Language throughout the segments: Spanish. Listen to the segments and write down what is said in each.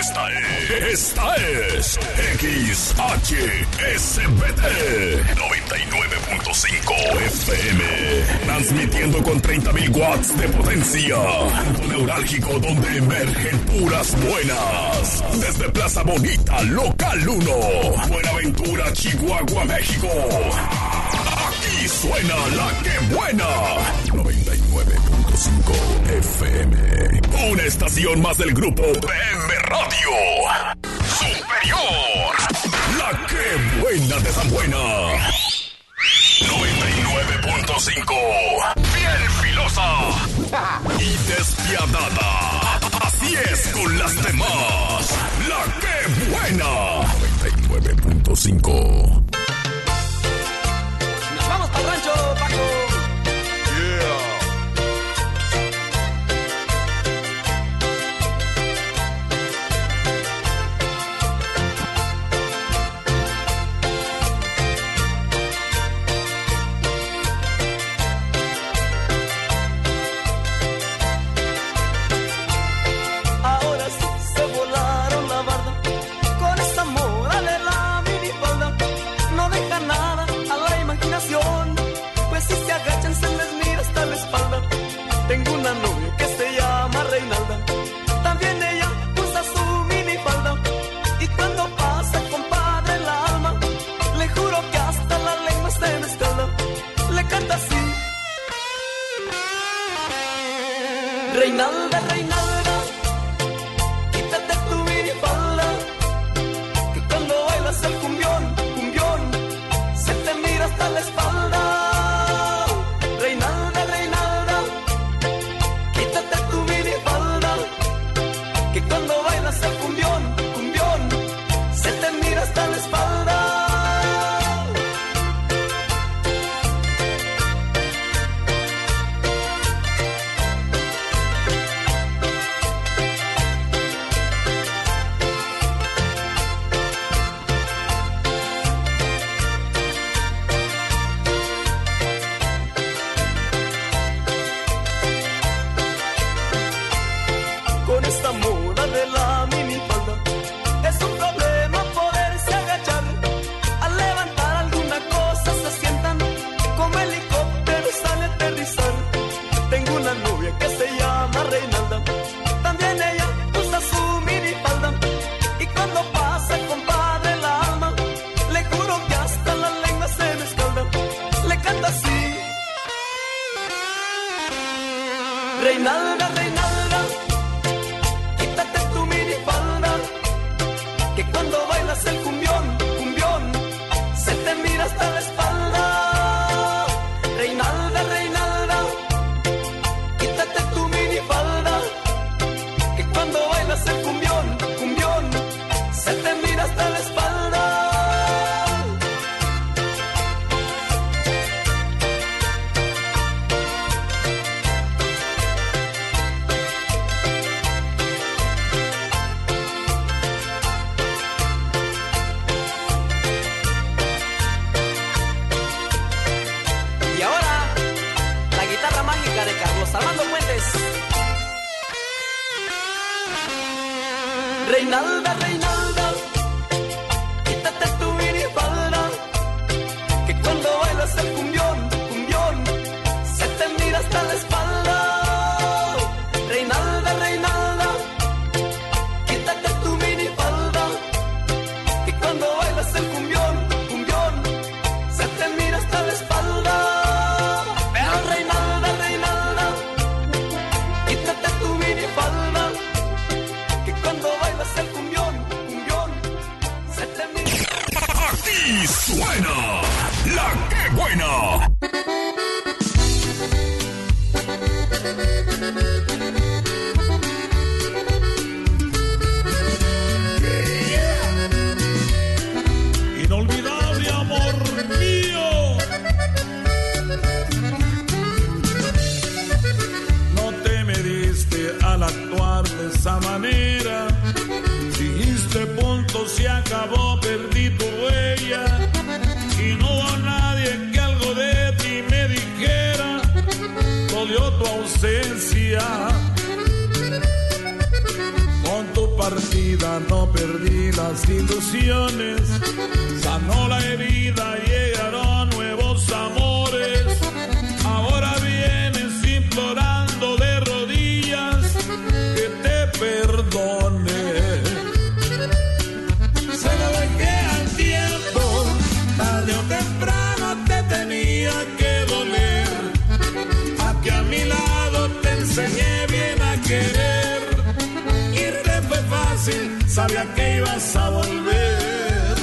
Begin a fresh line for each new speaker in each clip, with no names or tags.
Esta es XHSBT 99.5 FM, transmitiendo con 30.000 watts de potencia. Punto neurálgico donde emergen puras buenas. Desde Plaza Bonita, Local 1, Buenaventura, Chihuahua, México. Aquí suena la que buena. 99.5 FM. Una estación más del grupo PM Radio. Superior. La que buena de tan buena. 99.5. Bien filosa. Y despiadada. Así es con las demás. La que buena. 99.5.
Nos vamos para el rancho, Paco.
Reinalda, Reinalda, quítate tu minifalda, que cuando bailas el cumbión, cumbión, se te mira hasta la espalda. Reinalda, Reinalda, quítate tu minifalda, que cuando bailas el cumbión, cumbión, se te mira hasta la espalda. Reinalda, Reinalda, quítate tu minifalda, que cuando bailas el cumbión, cumbión, se te mira hasta la espalda. Reinalda, Reinalda, quítate tu minifalda, que cuando bailas el cumbión, cumbión, se te mira hasta la espalda. Reinalda, Reinalda, quítate tu minifalda, que cuando bailas el cumbión, cumbión, se te mira hasta la espalda. Reinalda, Reinalda, quítate tu minifalda, que cuando bailas el cumbión, cumbión, se te mira hasta la espalda. Pero Reinalda, Reinalda, quítate tu minifalda, que cuando bailas el cumbión, cumbión, se te mira.
Aquí suena la que buena.
Inolvidable amor mío. No te mediste al actuar de esa manera. Dijiste punto, se acabó, perdí tu huella. Y no hubo nadie que algo de ti me dijera. Dolió tu ausencia. Con tu partida no perdí las ilusiones, sanó la herida, llegaron nuevos amores. Ahora vienes implorando de rodillas que te perdone. Se lo dejé al tiempo, tarde o temprano te tenía que doler. Aquí a mi lado te enseñé bien a querer. Irte fue fácil, sabía que ibas a volver.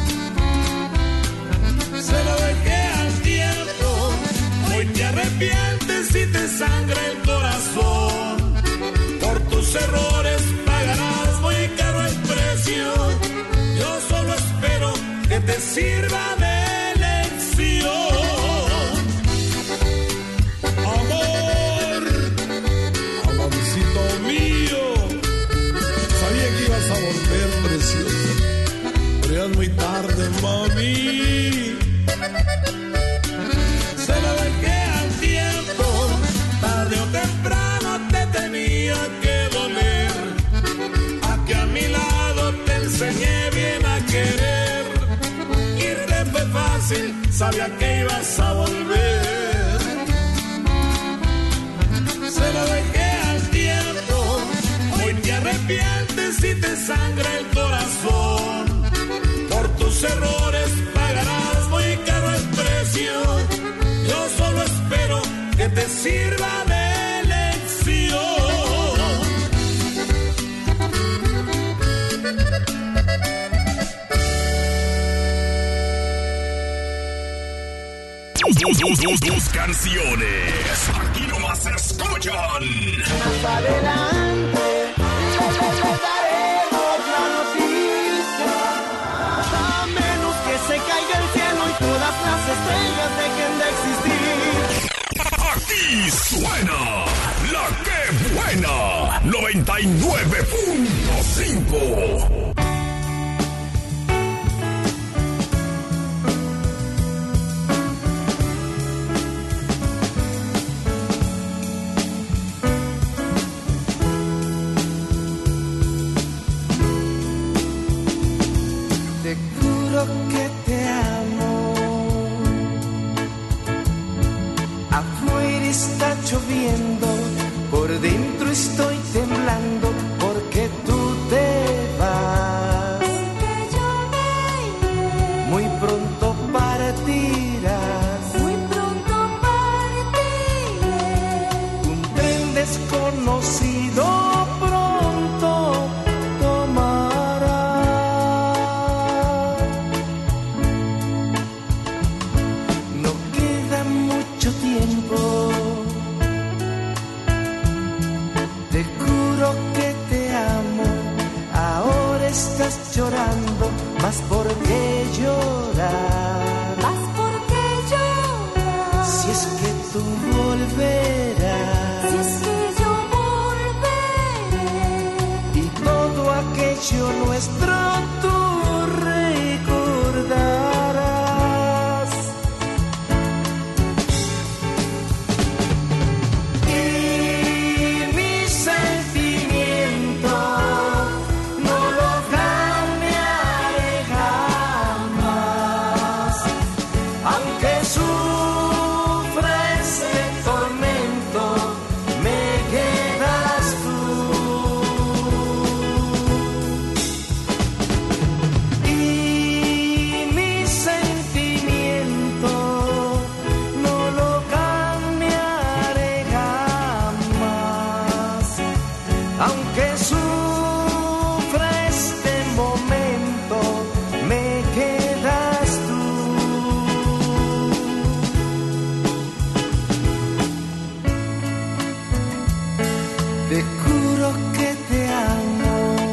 Se lo dejé al tiempo, hoy te arrepientes y te sangra el corazón. Por tus errores pagarás muy caro el precio. Yo solo espero que te sirva de lección. Amor, amorcito mío, sabía que ibas a volver, preciosa, pero ya es muy tarde, mami. Se lo dejé al tiempo, tarde o temprano te tenía que doler. Aquí a mi lado te enseñé bien a querer. Irte fue fácil, sabía que ibas a volver. Se lo dejé al tiempo, hoy te arrepientes y te sangra el corazón. Por tus errores pagarás muy caro el precio. Yo solo espero que te sirva de lección.
Tus canciones, aquí nomás se escuchan.
Más adelante les daremos la noticia, a menos que se caiga el cielo y todas las estrellas dejen de existir.
Aquí suena La Que Buena 99.5.
Que te amo. Afuera está lloviendo, por dentro estoy temblando porque tú te vas.
Porque yo me iré.
Muy pronto partirás.
Muy pronto partiré.
Un tren desconocido pronto tomarás. No queda mucho tiempo. Te juro que te amo. Ahora estás llorando, más por qué llorar.
Más porque llorar.
Si es que tú volverás.
Si es que yo volveré.
Y todo aquello nuestro tú recordarás. Y mi sentimiento no lo cambiaré jamás. Aunque sufra este tormento, me quedas tú. Y mi sentimiento no lo cambiaré jamás. Aunque sufra este momento, me quedas tú. Te juro que te amo.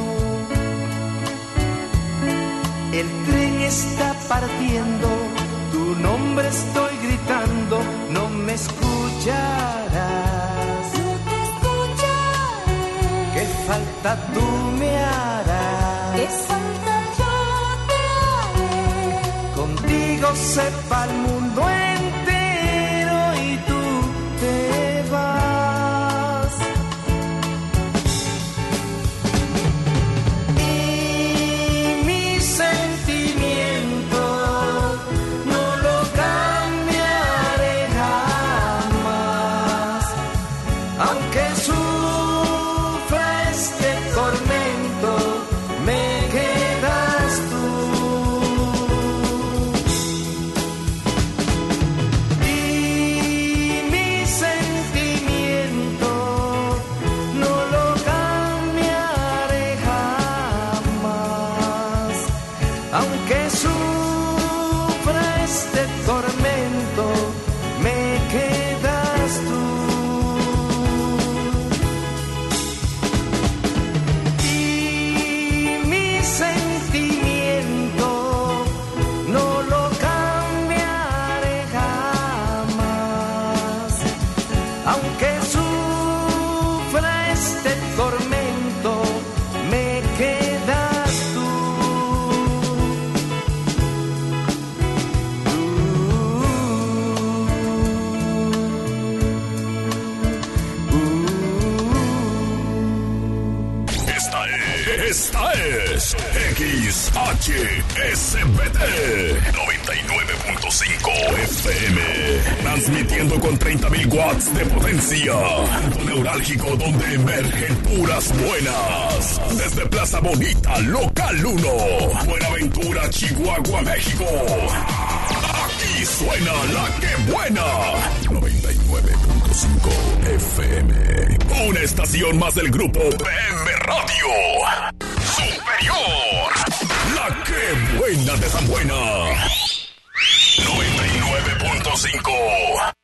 El tren está partiendo, tu nombre estoy gritando, no me escucharás.
No te escucharé.
¿Qué falta tú me harás?
¿Qué falta yo te haré?
Contigo sepa el mundo entero y tú te vas.
Esta es XHSBT 99.5 FM. Transmitiendo con 30.000 watts de potencia. Punto neurálgico donde emergen puras buenas. Desde Plaza Bonita, Local 1. Buenaventura, Chihuahua, México. Aquí suena la que buena. 99.5 FM. Una estación más del grupo PM Radio. Superior. La que buena de San Buena. 99.5.